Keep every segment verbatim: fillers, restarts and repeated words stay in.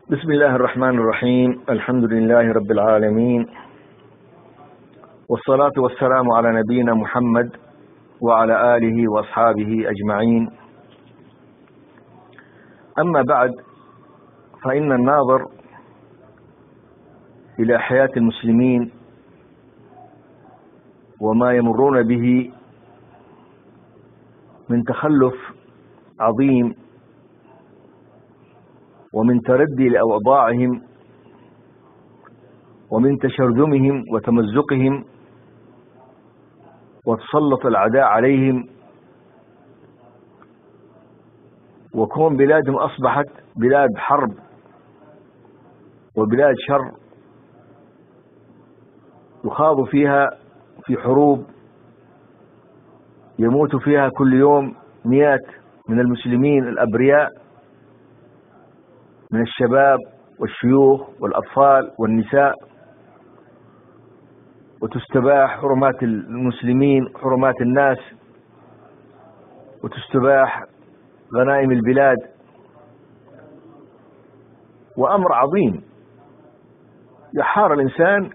بسم الله الرحمن الرحيم. الحمد لله رب العالمين، والصلاة والسلام على نبينا محمد وعلى آله وأصحابه أجمعين. أما بعد، فإن الناظر إلى حياة المسلمين وما يمرون به من تخلف عظيم ومن تردي لأوضاعهم ومن تشرذمهم وتمزقهم وتسلط الأعداء عليهم، وكون بلادهم أصبحت بلاد حرب وبلاد شر يخاض فيها في حروب يموت فيها كل يوم مئات من المسلمين الأبرياء من الشباب والشيوخ والأطفال والنساء، وتستباح حرمات المسلمين حرمات الناس، وتستباح غنائم البلاد، وأمر عظيم يحار الإنسان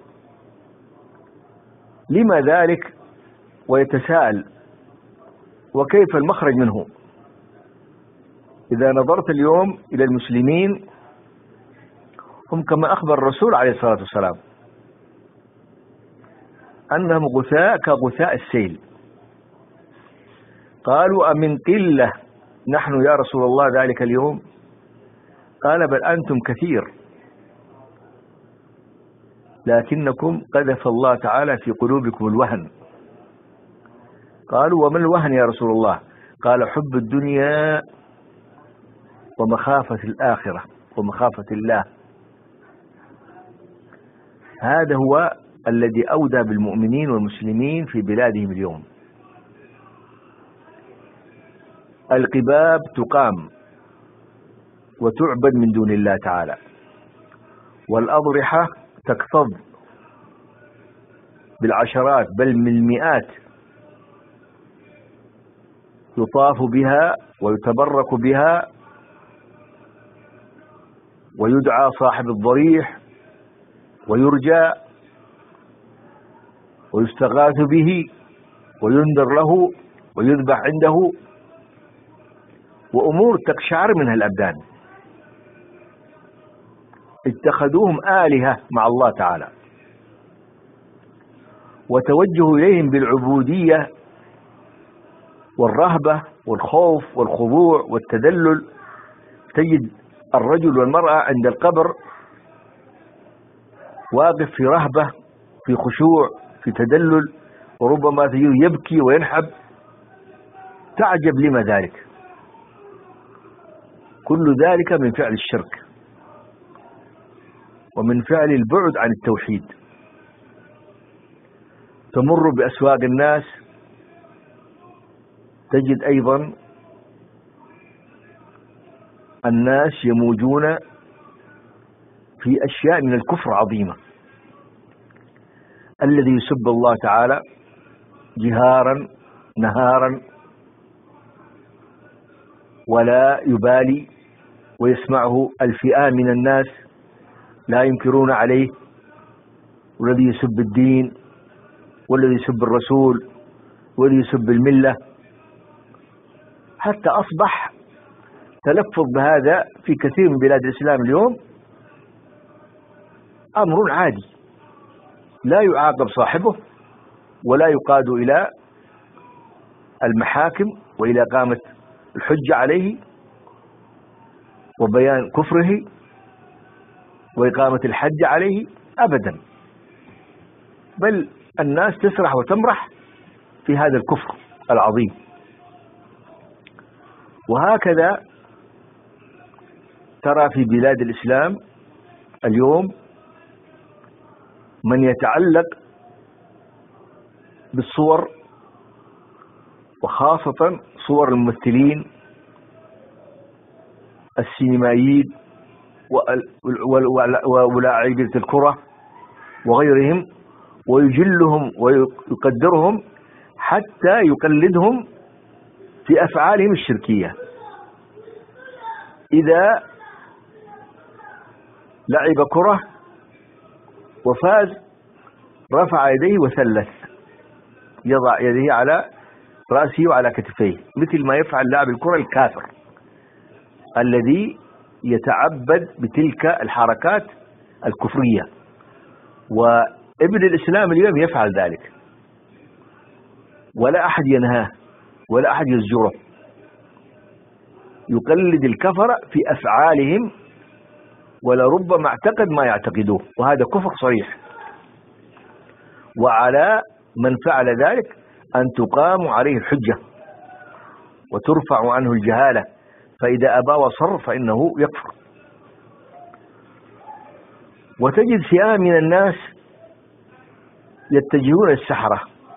لما ذلك ويتساءل وكيف المخرج منه. إذا نظرت اليوم إلى المسلمين هم كما أخبر الرسول عليه الصلاة والسلام أنهم غثاء كغثاء السيل. قالوا أمن قلة نحن يا رسول الله ذلك اليوم؟ قال بل أنتم كثير، لكنكم قذف الله تعالى في قلوبكم الوهن. قالوا وما الوهن يا رسول الله؟ قال حب الدنيا ومخافة الآخرة ومخافة الله. هذا هو الذي أودى بالمؤمنين والمسلمين في بلادهم اليوم. القباب تقام وتعبد من دون الله تعالى، والأضرحة تكتظ بالعشرات بل من المئات، يطاف بها ويتبرك بها ويدعى صاحب الضريح ويرجى ويستغاث به وينذر له ويذبح عنده، وأمور تقشعر منها الأبدان. اتخذوهم آلهة مع الله تعالى، وتوجهوا إليهم بالعبودية والرهبة والخوف والخضوع والتذلل. تجد الرجل والمرأة عند القبر واقف في رهبة، في خشوع، في تدلل، وربما يبكي وينحب. تعجب لما ذلك؟ كل ذلك من فعل الشرك ومن فعل البعد عن التوحيد. تمر بأسواق الناس تجد أيضا الناس يموجون في أشياء من الكفر عظيمة. الذي يسب الله تعالى جهارا نهارا ولا يبالي، ويسمعه الفئام من الناس لا ينكرون عليه، والذي يسب الدين والذي يسب الرسول والذي يسب الملة، حتى أصبح تلفظ بهذا في كثير من بلاد الإسلام اليوم أمر عادي، لا يعاقب صاحبه ولا يقاد إلى المحاكم وإلى إقامة الحجة عليه وبيان كفره وإقامة الحج عليه أبدا، بل الناس تسرح وتمرح في هذا الكفر العظيم. وهكذا ترى في بلاد الإسلام اليوم من يتعلق بالصور، وخاصة صور الممثلين السينمائيين ولاعبي الكرة وغيرهم، ويجلهم ويقدرهم حتى يقلدهم في أفعالهم الشركية. إذا لعب كرة وفاز، رفع يديه وثلث، يضع يديه على رأسه وعلى كتفيه، مثل ما يفعل لاعب الكرة الكافر الذي يتعبد بتلك الحركات الكفرية. وابن الإسلام اليوم يفعل ذلك، ولا أحد ينهاه ولا أحد يزجره، يقلد الكفر في أفعالهم ولربما اعتقد ما يعتقدوه، وهذا كفر صريح. وعلى من فعل ذلك أن تقام عليه الحجة وترفع عنه الجهالة، فإذا أبى وصر فإنه يكفر. وتجد فئام من الناس يتجهون السحرة،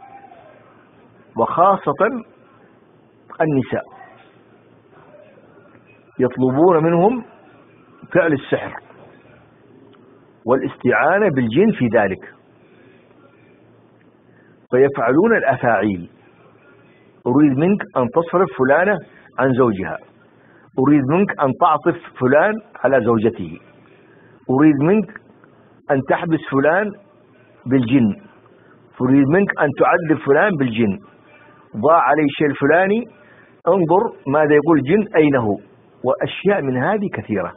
وخاصة النساء، يطلبون منهم فعل السحر والاستعانة بالجن في ذلك، فيفعلون الأفاعيل: أريد منك أن تصرف فلانة عن زوجها، أريد منك أن تعطف فلان على زوجته، أريد منك أن تحبس فلان بالجن، أريد منك أن تعذب فلان بالجن، ضاع عليه الشيء الفلاني، انظر ماذا يقول الجن أين هو، وأشياء من هذه كثيرة،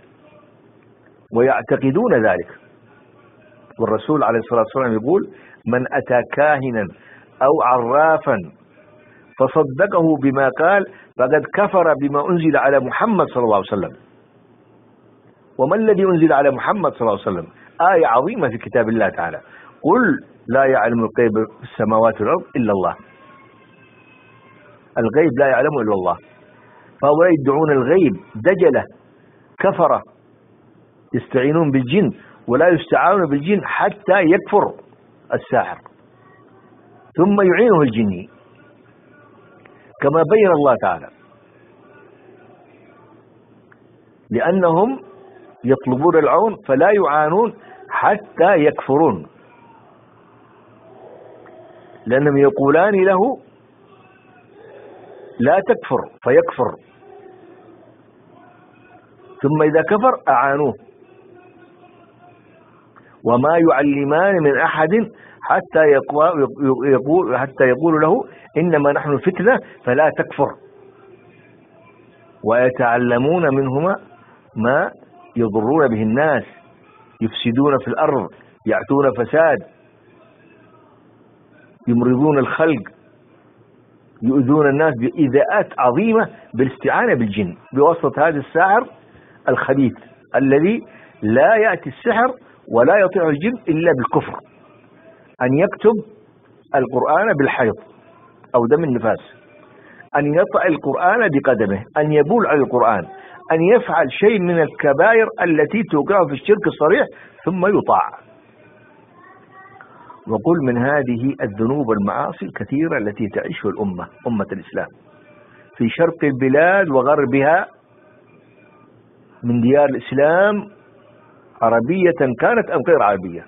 ويعتقدون ذلك. والرسول عليه الصلاة والسلام يقول: من أتى كاهنا أو عرافا فصدقه بما قال فقد كفر بما أنزل على محمد صلى الله عليه وسلم. وما الذي أنزل على محمد صلى الله عليه وسلم؟ آية عظيمة في كتاب الله تعالى: قل لا يعلم الغيب في السماوات والأرض إلا الله. الغيب لا يعلمه إلا الله. فهؤلاء يدعون الغيب، دجلة كفرة، يستعينون بالجن ولا يستعانون بالجن حتى يكفر الساحر، ثم يعينه الجني كما بين الله تعالى، لأنهم يطلبون العون فلا يعانون حتى يكفرون، لأنهم يقولان له لا تكفر فيكفر، ثم إذا كفر أعانوه. وما يعلمان من أحد حتى يقول حتى يقول له إنما نحن فتنة فلا تكفر، ويتعلمون منهما ما يضرون به الناس، يفسدون في الأرض، يعتون فساد، يمرضون الخلق، يؤذون الناس بإيذاءات عظيمة بالاستعانة بالجن بواسطة هذا الساحر الخبيث الذي لا يأتي السحر ولا يطيع الجن إلا بالكفر، أن يكتب القرآن بالحيض أو دم النفاس، أن يطأ القرآن بقدمه، أن يبول على القرآن، أن يفعل شيء من الكبائر التي توقعه في الشرك الصريح ثم يطاع. وقل من هذه الذنوب والمعاصي الكثيرة التي تعيشها الأمة، أمة الإسلام، في شرق البلاد وغربها، من ديار الإسلام عربية كانت أم غير عربية،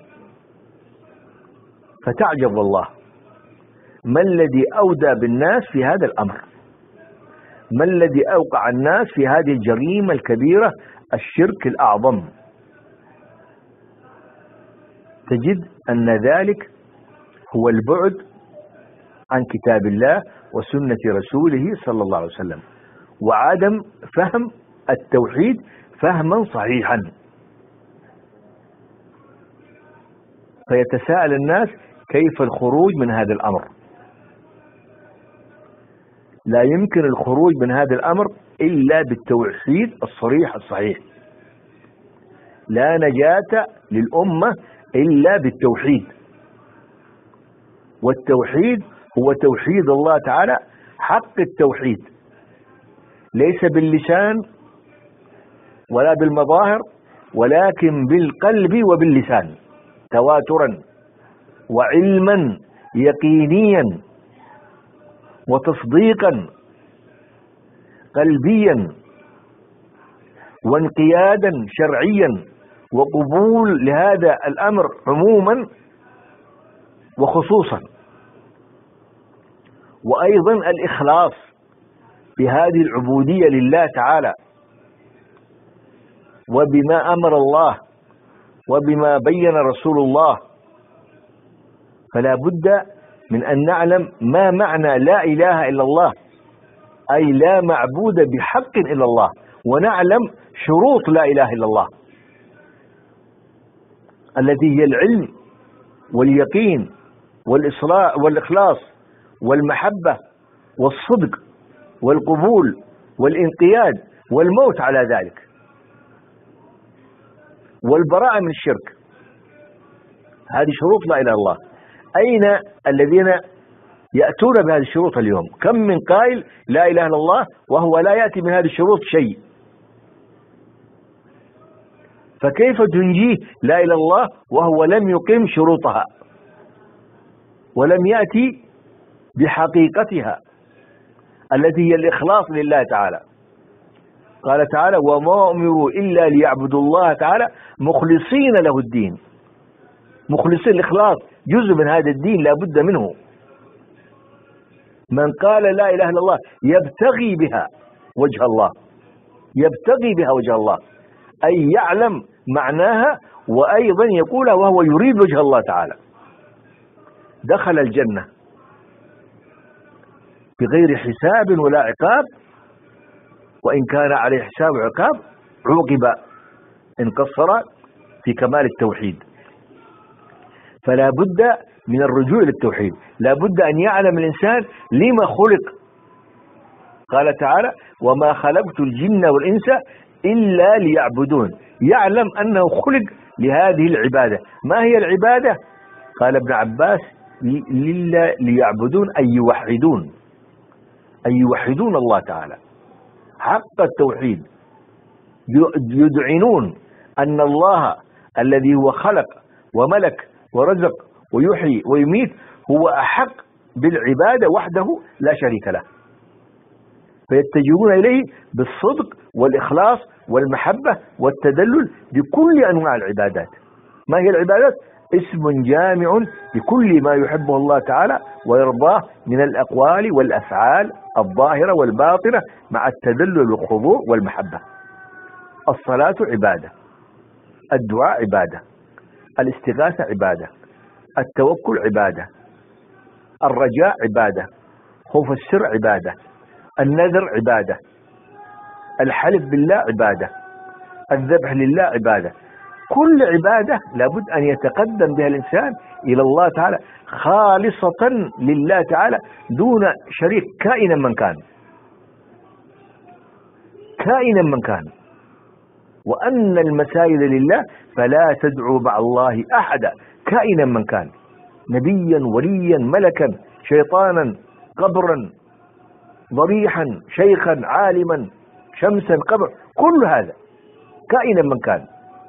فتعجب والله ما الذي أودى بالناس في هذا الأمر، ما الذي أوقع الناس في هذه الجريمة الكبيرة، الشرك الأعظم. تجد أن ذلك هو البعد عن كتاب الله وسنة رسوله صلى الله عليه وسلم، وعدم فهم التوحيد فهما صحيحا. فيتساءل الناس كيف الخروج من هذا الأمر؟ لا يمكن الخروج من هذا الأمر إلا بالتوحيد الصريح الصحيح. لا نجاة للأمة إلا بالتوحيد، والتوحيد هو توحيد الله تعالى حق التوحيد، ليس باللسان ولا بالمظاهر، ولكن بالقلب وباللسان، تواترا وعلما يقينيا وتصديقا قلبيا وانقيادا شرعيا وقبول لهذا الأمر عموما وخصوصا، وأيضا الإخلاص بهذه العبودية لله تعالى وبما أمر الله وبما بين رسول الله. فلا بد من أن نعلم ما معنى لا إله إلا الله، أي لا معبود بحق إلا الله، ونعلم شروط لا إله إلا الله التي هي العلم واليقين والإصرار والإخلاص والمحبة والصدق والقبول والانقياد والموت على ذلك والبراءة من الشرك. هذه شروط لا إله إلا الله. أين الذين يأتون بهذه الشروط اليوم؟ كم من قائل لا إله إلا الله وهو لا يأتي من هذه الشروط شيء. فكيف تنجيه لا إله إلا الله وهو لم يقم شروطها ولم يأتي بحقيقتها التي هي الإخلاص لله تعالى؟ قال تعالى: وما أمروا إلا ليعبدوا الله تعالى مخلصين له الدين. مخلصين، الإخلاص جزء من هذا الدين لا بد منه. من قال لا إله إلا الله يبتغي بها وجه الله، يبتغي بها وجه الله، أي يعلم معناها وأيضا يقولها وهو يريد وجه الله تعالى، دخل الجنة بغير حساب ولا عقاب، وإن كان عليه حساب وعقاب عوقب إن قصر في كمال التوحيد. فلا بد من الرجوع للتوحيد، لا بد أن يعلم الإنسان لما خلق. قال تعالى: وما خلقت الجن والإنس إلا ليعبدون. يعلم أنه خلق لهذه العبادة. ما هي العبادة؟ قال ابن عباس: لله ليعبدون أي يوحدون، أي يوحدون الله تعالى حق التوحيد، يدعنون أن الله الذي هو خلق وملك ورزق ويحيي ويميت هو أحق بالعبادة وحده لا شريك له، فيتجهون إليه بالصدق والإخلاص والمحبة والتدلل بكل أنواع العبادات. ما هي العبادات؟ اسم جامع لكل ما يحبه الله تعالى ويرضاه من الأقوال والأفعال الظاهرة والباطنة مع التدلل والخضوع والمحبة. الصلاة عبادة، الدعاء عبادة، الاستغاثة عبادة، التوكل عبادة، الرجاء عبادة، خوف السر عبادة، النذر عبادة، الحلف بالله عبادة، الذبح لله عبادة. كل عبادة لابد أن يتقدم بها الإنسان إلى الله تعالى خالصة لله تعالى دون شريك كائنا من كان، كائنا من كان. وأن المساجد لله فلا تدعوا مع الله أحدا كائنا من كان، نبيا وليا ملكا شيطانا قبرا ضريحا شيخا عالما شمسا قبر، كل هذا كائنا من كان.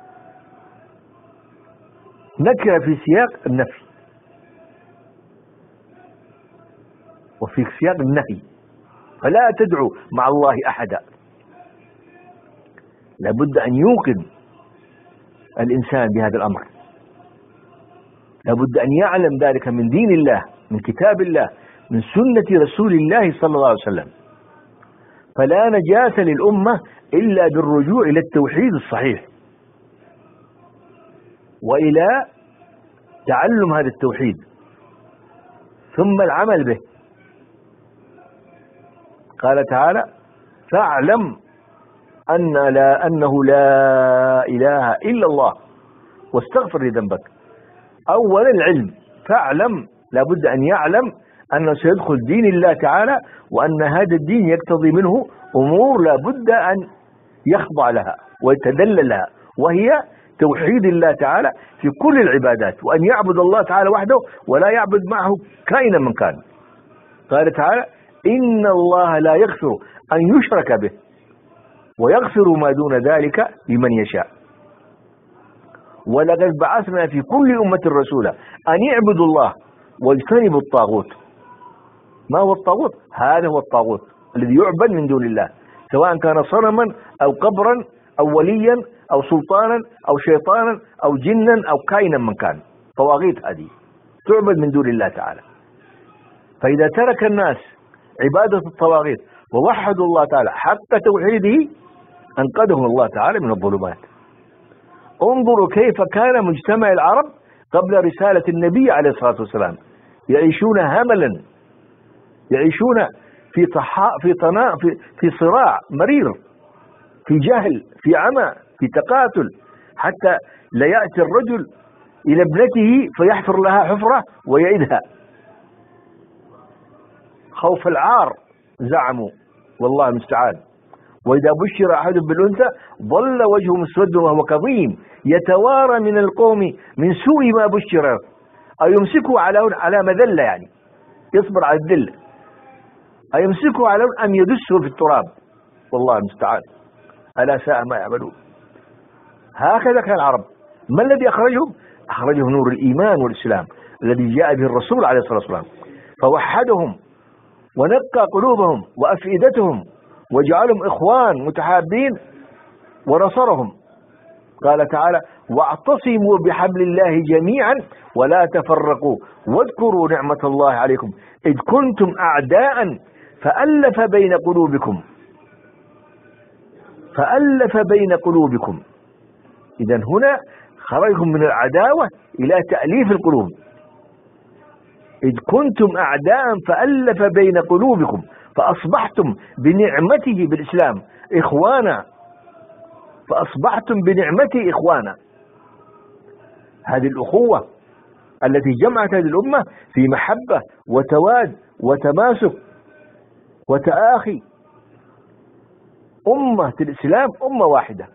نكر في سياق النفي وفي سياق النهي، فلا تدعوا مع الله أحدا. لابد أن يوقن الإنسان بهذا الأمر، لابد أن يعلم ذلك من دين الله، من كتاب الله، من سنة رسول الله صلى الله عليه وسلم. فلا نجاة للأمة إلا بالرجوع إلى التوحيد الصحيح وإلى تعلم هذا التوحيد ثم العمل به. قال تعالى: فاعلم أن لا أنه لا إله إلا الله واستغفر لذنبك. أولا العلم، فاعلم لابد أن يعلم أنه سيدخل دين الله تعالى، وأن هذا الدين يقتضي منه أمور لابد أن يخضع لها ويتدلل لها، وهي توحيد الله تعالى في كل العبادات، وأن يعبد الله تعالى وحده ولا يعبد معه كائنا من كان. قال تعالى: إن الله لا يغفر أن يشرك به ويغفر ما دون ذلك لمن يشاء. ولقد بعثنا في كل أمة رسولا أن يعبدوا الله واجتنبوا الطاغوت. ما هو الطاغوت؟ هذا هو الطاغوت الذي يعبد من دون الله، سواء كان صنما أو قبرا أو وليا أو سلطانا أو شيطانا أو جنا أو كائنا من كان. طواغيت هذه تعبد من دون الله تعالى. فإذا ترك الناس عبادة الطواغيت ووحدوا الله تعالى حق توحيده أنقذهم الله تعالى من الظلمات. انظروا كيف كان مجتمع العرب قبل رسالة النبي عليه الصلاة والسلام، يعيشون هملا، يعيشون في طحا في طنا في في صراع مرير، في جهل، في عمى، في تقاتل، حتى لا يأتي الرجل إلى ابنته فيحفر لها حفرة ويعيدها خوف العار زعموا، والله المستعان. وإذا بشر أحد بالأنثى ظل وجهه مسودا وهو كظيم يتوارى من القوم من سوء ما بشر، أو يمسكه على على مذلة، يعني يصبر على الذل، أو يمسكه على أن يدسه في التراب، والله المستعان. ألا ساء ما يعملون. هكذا كان العرب. ما الذي أخرجهم؟ أخرجهم نور الإيمان والإسلام الذي جاء به الرسول عليه الصلاة والسلام، فوحدهم ونقى قلوبهم وأفئدتهم وجعلهم إخوان متحابين ونصرهم. قال تعالى: واعتصموا بحبل الله جميعا ولا تفرقوا واذكروا نعمة الله عليكم إذ كنتم أعداء فألف بين قلوبكم فألف بين قلوبكم. إذن هنا خرجهم من العداوة إلى تأليف القلوب. إذ كنتم أعداء فألف بين قلوبكم فأصبحتم بنعمته بالإسلام إخوانا، فأصبحتم بنعمته إخوانا. هذه الأخوة التي جمعت هذه الأمة في محبة وتواد وتماسك وتآخي. أمة الإسلام أمة واحدة،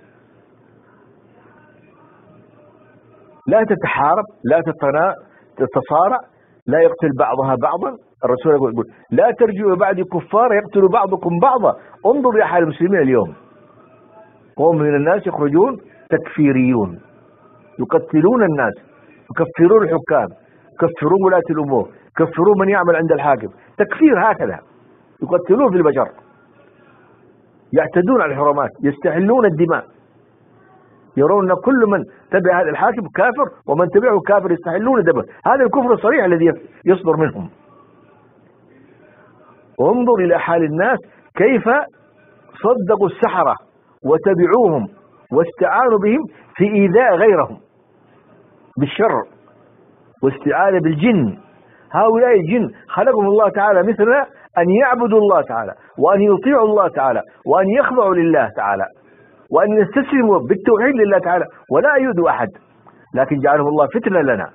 لا تتحارب، لا تتصارع، لا يقتل بعضها بعضا. الرسول يقول: لا ترجعوا بعد كفار يقتل بعضكم بعضا. انظر يا حال المسلمين اليوم، قوم من الناس يخرجون تكفيريون يقتلون الناس، يكفرون الحكام، يكفرون ولاة الأمور، يكفرون من يعمل عند الحاكم. تكفير هكذا، يقتلون في البشر، يعتدون على الحرمات، يستحلون الدماء، يرون أن كل من تبع هذا الحاكم كافر ومن تبعه كافر، يستحلون دمه. هذا الكفر الصريح الذي يصدر منهم. انظر إلى حال الناس كيف صدقوا السحرة وتبعوهم واستعانوا بهم في إيذاء غيرهم بالشر واستعانة بالجن. هؤلاء الجن خلقهم الله تعالى مثلنا أن يعبدوا الله تعالى وأن يطيعوا الله تعالى وأن يخضعوا لله تعالى وأن يستسلموا بالتوحيد لله تعالى ولا يؤذوا أحد، لكن جعلهم الله فتنة لنا.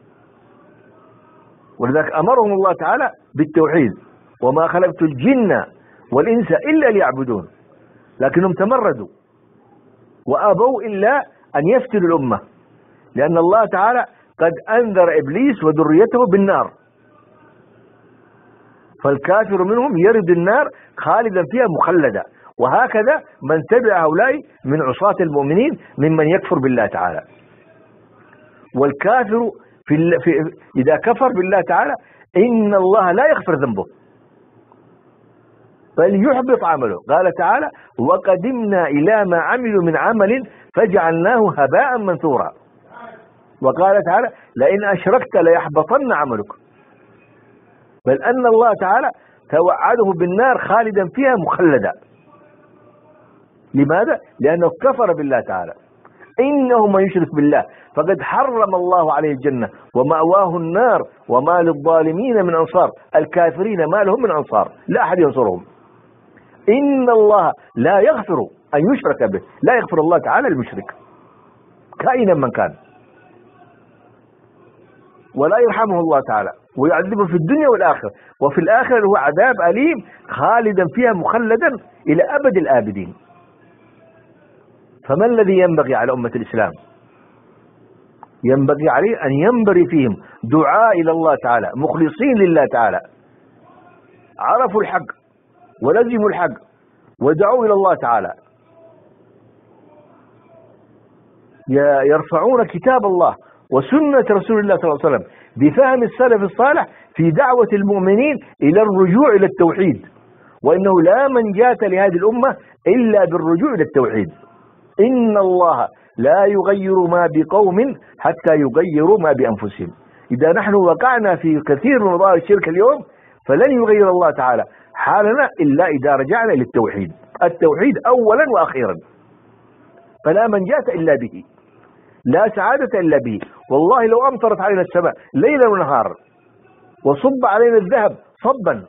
ولذلك أمرهم الله تعالى بالتوحيد: وما خلقت الجن والإنس إلا ليعبدون. لكنهم تمردوا وأبوا إلا أن يفتنوا الأمة، لأن الله تعالى قد أنذر إبليس وذريته بالنار، فالكافر منهم يرد النار خالدا فيها مخلدا. وهكذا من تبع هؤلاء من عصاة المؤمنين ممن يكفر بالله تعالى. والكافر في في إذا كفر بالله تعالى إن الله لا يغفر ذنبه بل يحبط عمله. قال تعالى: وقدمنا إلى ما عملوا من عمل فجعلناه هباء منثورا. وقال تعالى: لئن أشركت ليحبطن عملك. بل أن الله تعالى توعده بالنار خالدا فيها مخلدا. لماذا؟ لأنه كفر بالله تعالى. إنه من يشرك بالله فقد حرم الله عليه الجنة ومأواه النار وما للظالمين من أنصار. الكافرين ما لهم من أنصار، لا أحد ينصرهم. إن الله لا يغفر أن يشرك به، لا يغفر الله تعالى المشرك كائنا من كان، ولا يرحمه الله تعالى ويعذبه في الدنيا والآخرة. وفي الآخرة هو عذاب أليم خالدا فيها مخلدا إلى أبد الآبدين. فما الذي ينبغي على أمة الإسلام؟ ينبغي عليه أن ينبري فيهم دعاء إلى الله تعالى مخلصين لله تعالى، عرفوا الحق ولزموا الحق ودعوا إلى الله تعالى، يرفعون كتاب الله وسنة رسول الله صلى الله عليه وسلم بفهم السلف الصالح في دعوة المؤمنين إلى الرجوع إلى التوحيد، وإنه لا منجاة لهذه الأمة إلا بالرجوع إلى التوحيد. إن الله لا يغير ما بقوم حتى يغيروا ما بأنفسهم. إذا نحن وقعنا في كثير من مظاهر الشرك اليوم فلن يغير الله تعالى حالنا إلا إذا رجعنا إلى التوحيد. التوحيد أولا وأخيرا. فلا منجاة إلا به، لا سعادة إلا به. والله لو أمطرت علينا السماء ليلا ونهارا وصب علينا الذهب صبا،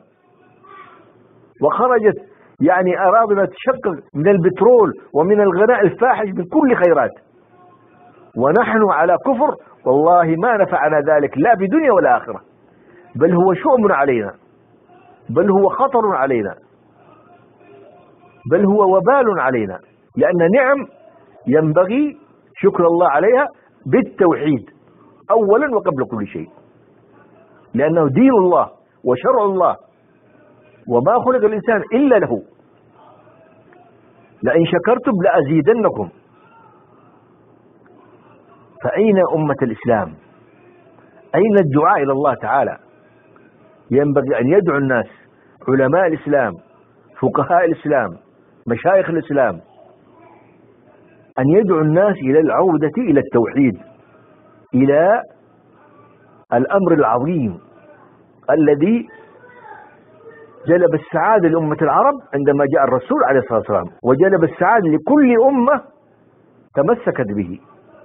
وخرجت يعني أراضنا تشقق من البترول ومن الغناء الفاحش من كل خيرات، ونحن على كفر، والله ما نفعنا ذلك لا بدنيا ولا آخرة، بل هو شؤم علينا، بل هو خطر علينا، بل هو وبال علينا، لأن نعم ينبغي شكر الله عليها بالتوحيد أولا وقبل كل شيء، لأنه دين الله وشرع الله وما خلق الإنسان إلا له. لئن شكرتم لأزيدنكم. فأين أمة الإسلام؟ أين الدعاء إلى الله تعالى؟ ينبغي أن يدعو الناس، علماء الإسلام، فقهاء الإسلام، مشايخ الإسلام، أن يدعو الناس إلى العودة إلى التوحيد، إلى الأمر العظيم الذي جلب السعادة لأمة العرب عندما جاء الرسول عليه الصلاة والسلام، وجلب السعادة لكل أمة تمسكت به.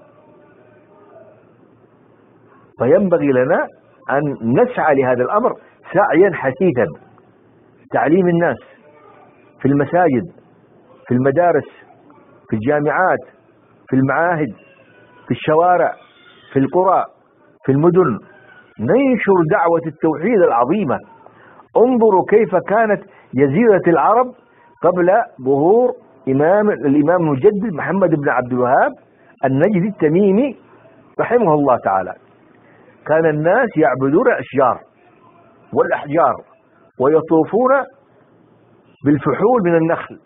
فينبغي لنا أن نسعى لهذا الأمر سعيا حثيثا. تعليم الناس في المساجد، في المدارس، في الجامعات، في المعاهد، في الشوارع، في القرى، في المدن، ننشر دعوة التوحيد العظيمة. انظروا كيف كانت جزيرة العرب قبل ظهور إمام الإمام المجدد محمد بن عبد الوهاب النجدي التميمي رحمه الله تعالى. كان الناس يعبدون الأشجار والأحجار ويطوفون بالفحول من النخل.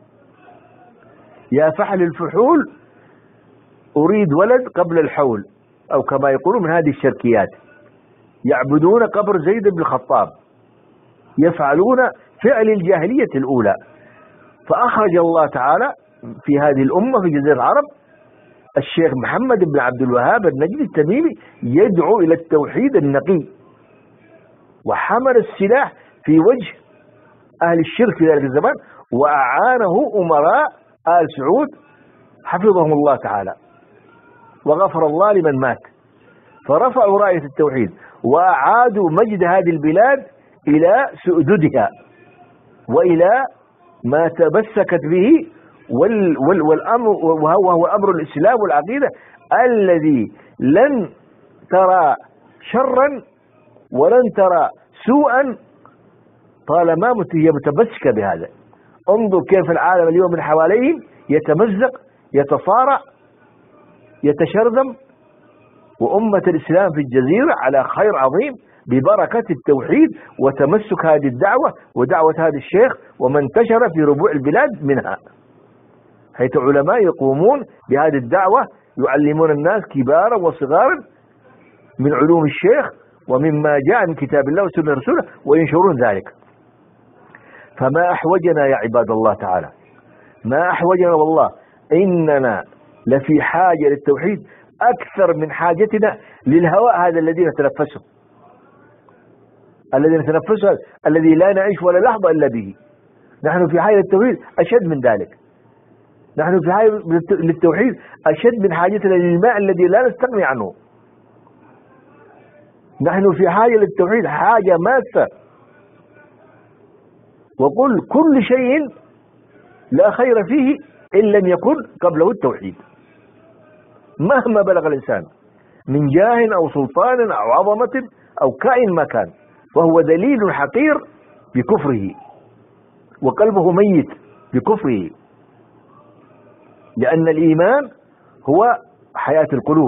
يا فحل الفحول أريد ولد قبل الحول، أو كما يقولون من هذه الشركيات. يعبدون قبر زيد بن الخطاب، يفعلون فعل الجاهلية الأولى. فأخرج الله تعالى في هذه الأمة في جزيرة العرب الشيخ محمد بن عبد الوهاب النجدي التميمي يدعو إلى التوحيد النقي، وحمل السلاح في وجه أهل الشرك في ذلك الزمان، وأعانه أمراء آل سعود حفظهم الله تعالى، وغفر الله لمن مات. فرفعوا راية التوحيد وأعادوا مجد هذه البلاد إلى سؤددها وإلى ما تمسكت به وال وال والأمر، وهو أمر الإسلام والعقيدة الذي لن ترى شرا ولن ترى سوءا طالما هي متمسكة بهذا. انظر كيف العالم اليوم من حواليهم يتمزق، يتصارع، يتشرذم، وأمة الإسلام في الجزيرة على خير عظيم ببركة التوحيد وتمسك هذه الدعوة ودعوة هذا الشيخ، ومن انتشر في ربوع البلاد منها، حيث علماء يقومون بهذه الدعوة يعلمون الناس كبارا وصغارا من علوم الشيخ ومما جاء من كتاب الله وسنة رسوله وينشرون ذلك. فما أحوجنا يا عباد الله تعالى، ما أحوجنا والله، إننا لفي حاجة للتوحيد أكثر من حاجتنا للهواء هذا الذي نتنفسه، الذي نتنفسه الذي لا نعيش ولا لحظة إلا به. نحن في حاجة للتوحيد أشد من ذلك. نحن في حاجة للتوحيد أشد من حاجتنا للماء الذي لا نستغني عنه. نحن في حاجة للتوحيد حاجة ماسة. وقل كل شيء لا خير فيه إن لم يكن قبله التوحيد، مهما بلغ الإنسان من جاه أو سلطان أو عظمة أو كائن ما كان، فهو دليل حقير بكفره وقلبه ميت بكفره، لأن الإيمان هو حياة القلوب.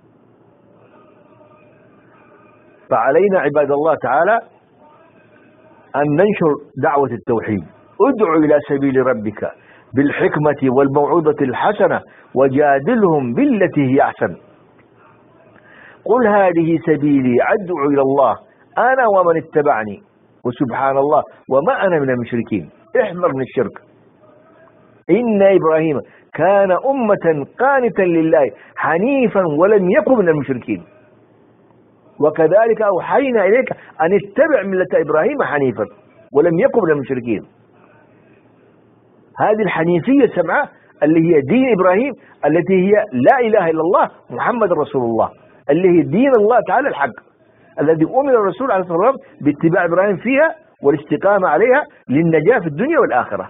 فعلينا عباد الله تعالى أن ننشر دعوة التوحيد. ادع إلى سبيل ربك بالحكمة والموعظة الحسنة وجادلهم بالتي هي أحسن. قل هذه سبيلي أدعو إلى الله أنا ومن اتبعني وسبحان الله وما أنا من المشركين. احذر من الشرك. إن إبراهيم كان أمة قانتا لله حنيفا ولم يكن من المشركين، وكذلك أوحينا إليك أن اتبع ملة إبراهيم حنيفا ولم يكن من المشركين. هذه الحنيفية السمعة اللي هي دين إبراهيم، التي هي لا إله إلا الله محمد رسول الله، اللي هي دين الله تعالى الحق الذي أمر الرسول عليه الصلاة والسلام باتباع إبراهيم فيها والاستقامة عليها للنجاة في الدنيا والآخرة.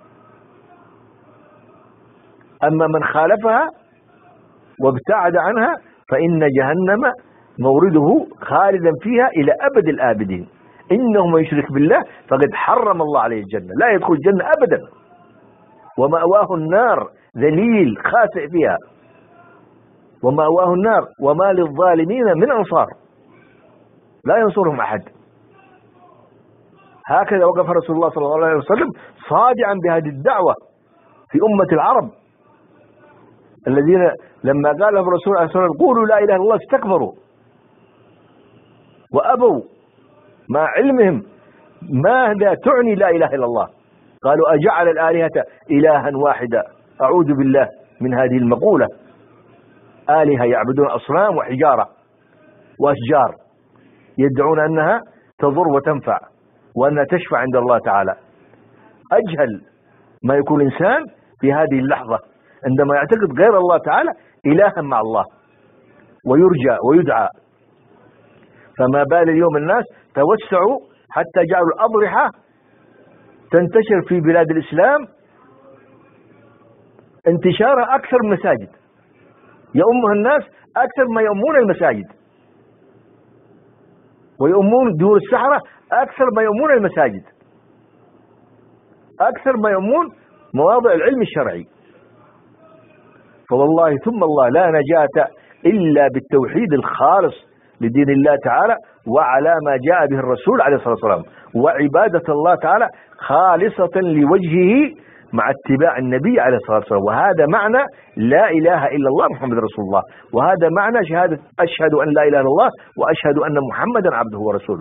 أما من خالفها وابتعد عنها فإن جهنم مورده خالدا فيها إلى أبد الآبدين، إنه من يشرك بالله فقد حرم الله عليه الجنة، لا يدخل الجنة أبدا، ومأواه النار ذليل خاسئ فيها، ومأواه النار وما للظالمين من أنصار، لا ينصرهم أحد. هكذا وقف رسول الله صلى الله عليه وسلم صادعا بهذه الدعوة في أمة العرب الذين لما قال لهم الرسول عليه الصلاة والسلام قولوا لا إله إلا الله استكبروا وأبوا مع علمهم ماذا تعني لا إله إلا الله. قالوا أجعل الآلهة إلها واحدا، أعوذ بالله من هذه المقولة، آلهة يعبدون أصنام وحجارة وأشجار يدعون أنها تضر وتنفع وأنها تشفع عند الله تعالى. أجهل ما يكون الإنسان في هذه اللحظة عندما يعتقد غير الله تعالى إلها مع الله ويرجى ويدعى. فما بال اليوم الناس توسعوا حتى جعلوا الأضرحة تنتشر في بلاد الإسلام انتشارها أكثر من المساجد، يؤمها الناس أكثر ما يؤمون المساجد، ويؤمون دور السحرة أكثر ما يؤمون المساجد، أكثر ما يؤمون مواضع العلم الشرعي. فوالله ثم الله لا نجاة إلا بالتوحيد الخالص لدين الله تعالى وعلى ما جاء به الرسول عليه الصلاة والسلام، وعبادة الله تعالى خالصة لوجهه مع اتباع النبي عليه الصلاة والسلام. وهذا معنى لا إله إلا الله محمد رسول الله، وهذا معنى شهادة أشهد أن لا إله إلا الله وأشهد أن محمدا عبده ورسوله.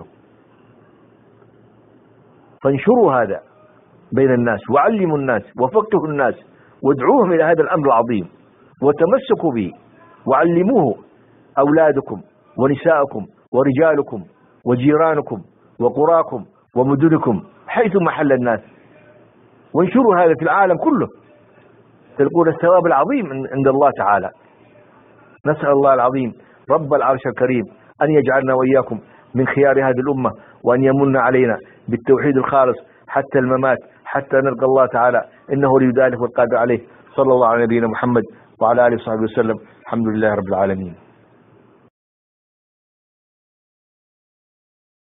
فانشروا هذا بين الناس وعلموا الناس وفقهوا الناس وادعوهم إلى هذا الأمر العظيم وتمسكوا به، وعلموه أولادكم ونساءكم ورجالكم وجيرانكم وقراكم ومدنكم حيث محل الناس، وانشروا هذا في العالم كله تلقون الثواب العظيم عند الله تعالى. نسأل الله العظيم رب العرش الكريم أن يجعلنا وإياكم من خيار هذه الأمة، وأن يمن علينا بالتوحيد الخالص حتى الممات، حتى نلقى الله تعالى، إنه لي ذلك والقادر عليه. صلى الله على نبينا محمد وعلى آله وصحبه وسلم. الحمد لله رب العالمين.